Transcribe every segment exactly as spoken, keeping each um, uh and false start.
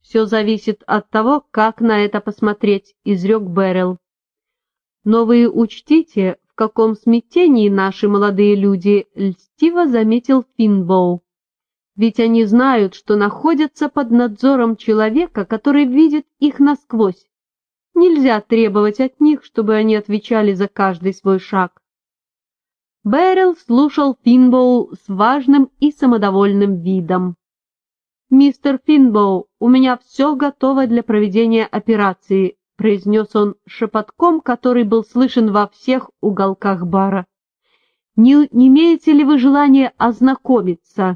«Все зависит от того, как на это посмотреть», — изрек Беррилл. «Но вы учтите, в каком смятении наши молодые люди», — льстиво заметил Финбоу. «Ведь они знают, что находятся под надзором человека, который видит их насквозь. Нельзя требовать от них, чтобы они отвечали за каждый свой шаг». Беррилл слушал Финбоу с важным и самодовольным видом. «Мистер Финбоу, у меня все готово для проведения операции», — произнес он шепотком, который был слышен во всех уголках бара. «Не, не имеете ли вы желания ознакомиться?»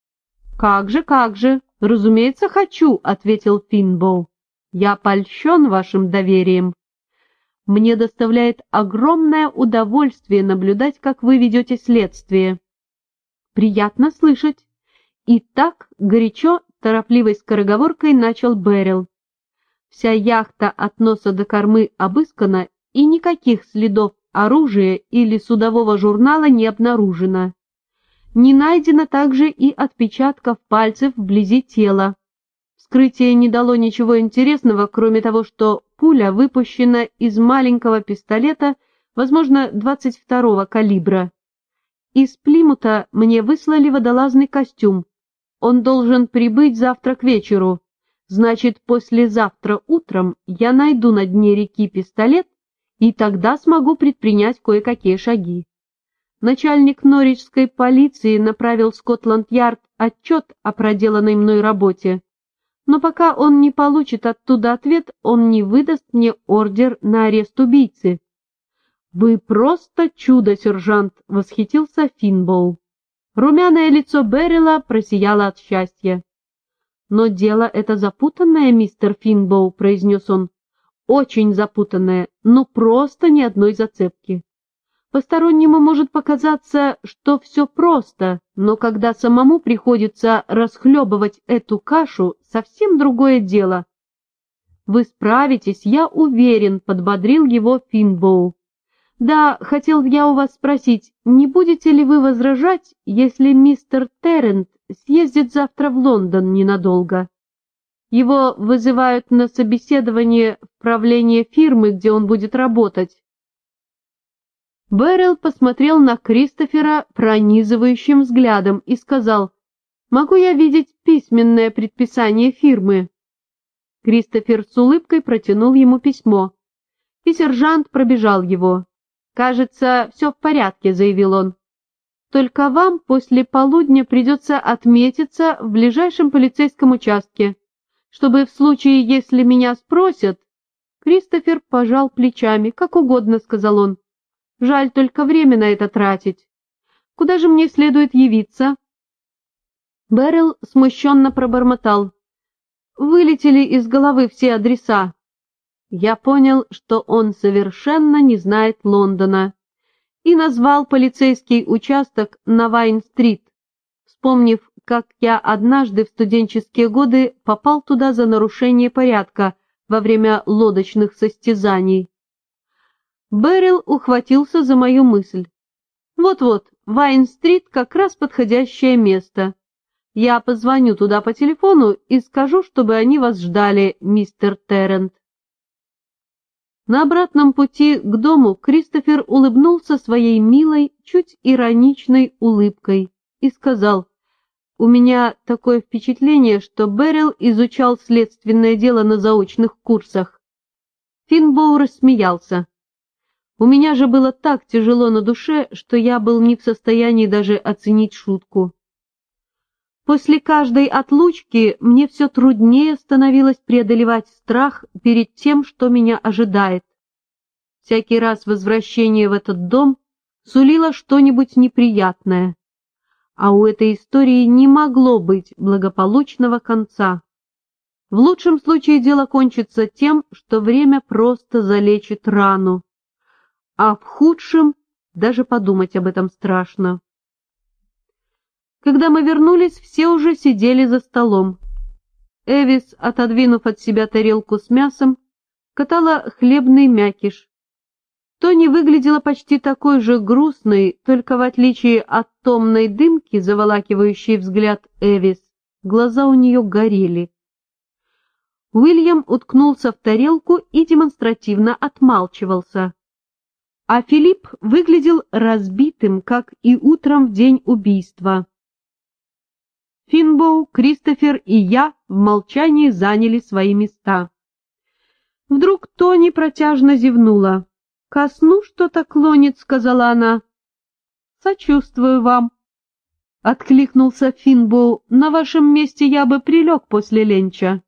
«Как же, как же, разумеется, хочу», — ответил Финбоу. «Я польщен вашим доверием. Мне доставляет огромное удовольствие наблюдать, как вы ведете следствие». «Приятно слышать». И так горячо, торопливой скороговоркой начал Беррилл. Вся яхта от носа до кормы обыскана, и никаких следов оружия или судового журнала не обнаружено. Не найдено также и отпечатков пальцев вблизи тела. Вскрытие не дало ничего интересного, кроме того, что пуля выпущена из маленького пистолета, возможно, двадцать второго калибра. Из Плимута мне выслали водолазный костюм. Он должен прибыть завтра к вечеру. Значит, послезавтра утром я найду на дне реки пистолет, и тогда смогу предпринять кое-какие шаги. Начальник норвичской полиции направил в Скотланд-Ярд отчет о проделанной мной работе. Но пока он не получит оттуда ответ, он не выдаст мне ордер на арест убийцы. «Вы просто чудо, сержант!» — восхитился Финбоу. Румяное лицо Беррилла просияло от счастья. «Но дело это запутанное, мистер Финбоу», — произнес он. «Очень запутанное, но просто ни одной зацепки. Постороннему может показаться, что все просто, но когда самому приходится расхлебывать эту кашу, совсем другое дело». «Вы справитесь, я уверен», — подбодрил его Финбоу. «Да, хотел я у вас спросить, не будете ли вы возражать, если мистер Террент съездит завтра в Лондон ненадолго? Его вызывают на собеседование в правление фирмы, где он будет работать». Беррилл посмотрел на Кристофера пронизывающим взглядом и сказал: «Могу я видеть письменное предписание фирмы?» Кристофер с улыбкой протянул ему письмо, и сержант пробежал его. «Кажется, все в порядке», — заявил он. «Только вам после полудня придется отметиться в ближайшем полицейском участке, чтобы в случае, если меня спросят...» Кристофер пожал плечами. «Как угодно», — сказал он. «Жаль только время на это тратить. Куда же мне следует явиться?» Беррилл смущенно пробормотал: «Вылетели из головы все адреса». Я понял, что он совершенно не знает Лондона, и назвал полицейский участок на Вайн-стрит, вспомнив, как я однажды в студенческие годы попал туда за нарушение порядка во время лодочных состязаний. Беррилл ухватился за мою мысль. «Вот-вот, Вайн-стрит как раз подходящее место. Я позвоню туда по телефону и скажу, чтобы они вас ждали, мистер Террент». На обратном пути к дому Кристофер улыбнулся своей милой, чуть ироничной улыбкой и сказал: «У меня такое впечатление, что Беррилл изучал следственное дело на заочных курсах». Финбоу рассмеялся. У меня же было так тяжело на душе, что я был не в состоянии даже оценить шутку. После каждой отлучки мне все труднее становилось преодолевать страх перед тем, что меня ожидает. Всякий раз возвращение в этот дом сулило что-нибудь неприятное, а у этой истории не могло быть благополучного конца. В лучшем случае дело кончится тем, что время просто залечит рану, а в худшем даже подумать об этом страшно. Когда мы вернулись, все уже сидели за столом. Эвис, отодвинув от себя тарелку с мясом, катала хлебный мякиш. Тони выглядела почти такой же грустной, только в отличие от томной дымки, заволакивающей взгляд Эвис, глаза у нее горели. Уильям уткнулся в тарелку и демонстративно отмалчивался. А Филипп выглядел разбитым, как и утром в день убийства. Финбоу, Кристофер и я в молчании заняли свои места. Вдруг Тони протяжно зевнула. «Ко сну что-то клонит», — сказала она. «Сочувствую вам», — откликнулся Финбоу. «На вашем месте я бы прилег после ленча».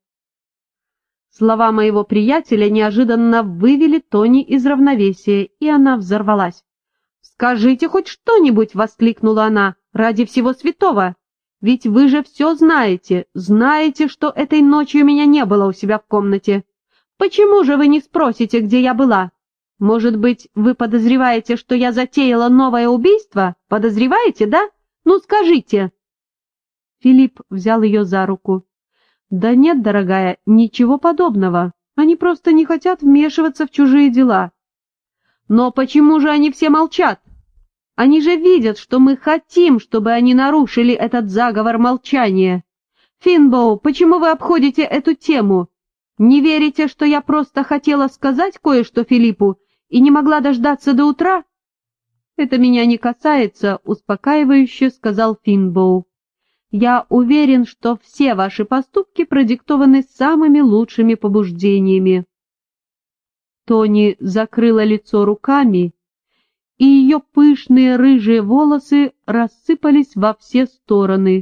Слова моего приятеля неожиданно вывели Тони из равновесия, и она взорвалась. «Скажите хоть что-нибудь!» — воскликнула она. «Ради всего святого! Ведь вы же все знаете, знаете, что этой ночью меня не было у себя в комнате. Почему же вы не спросите, где я была? Может быть, вы подозреваете, что я затеяла новое убийство? Подозреваете, да? Ну, скажите!» Филипп взял ее за руку. «Да нет, дорогая, ничего подобного. Они просто не хотят вмешиваться в чужие дела». «Но почему же они все молчат? Они же видят, что мы хотим, чтобы они нарушили этот заговор молчания. Финбоу, почему вы обходите эту тему? Не верите, что я просто хотела сказать кое-что Филиппу и не могла дождаться до утра?» «Это меня не касается», — успокаивающе сказал Финбоу. «Я уверен, что все ваши поступки продиктованы самыми лучшими побуждениями». Тони закрыла лицо руками, и ее пышные рыжие волосы рассыпались во все стороны.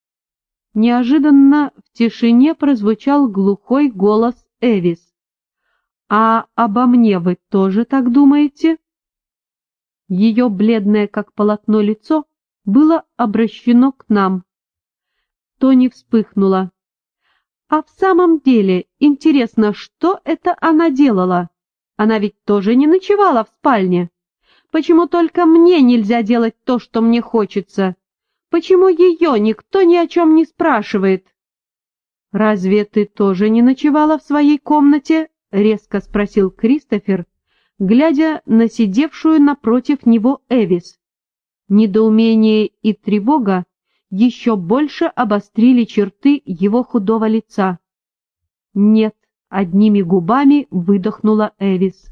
Неожиданно в тишине прозвучал глухой голос Эвис. «А обо мне вы тоже так думаете?» Ее бледное, как полотно, лицо было обращено к нам. Тони вспыхнула. «А в самом деле, интересно, что это она делала? Она ведь тоже не ночевала в спальне. Почему только мне нельзя делать то, что мне хочется? Почему ее никто ни о чем не спрашивает?» «Разве ты тоже не ночевала в своей комнате?» — резко спросил Кристофер, глядя на сидевшую напротив него Эвис. Недоумение и тревога еще больше обострили черты его худого лица. «Нет», — одними губами выдохнула Эвис.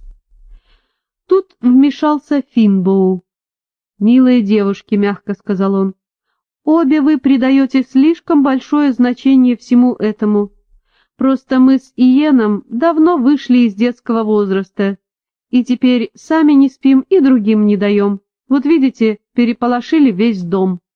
Тут вмешался Финбоу. «Милые девушки», — мягко сказал он, — «обе вы придаете слишком большое значение всему этому. Просто мы с Иеном давно вышли из детского возраста, и теперь сами не спим и другим не даем. Вот видите, переполошили весь дом».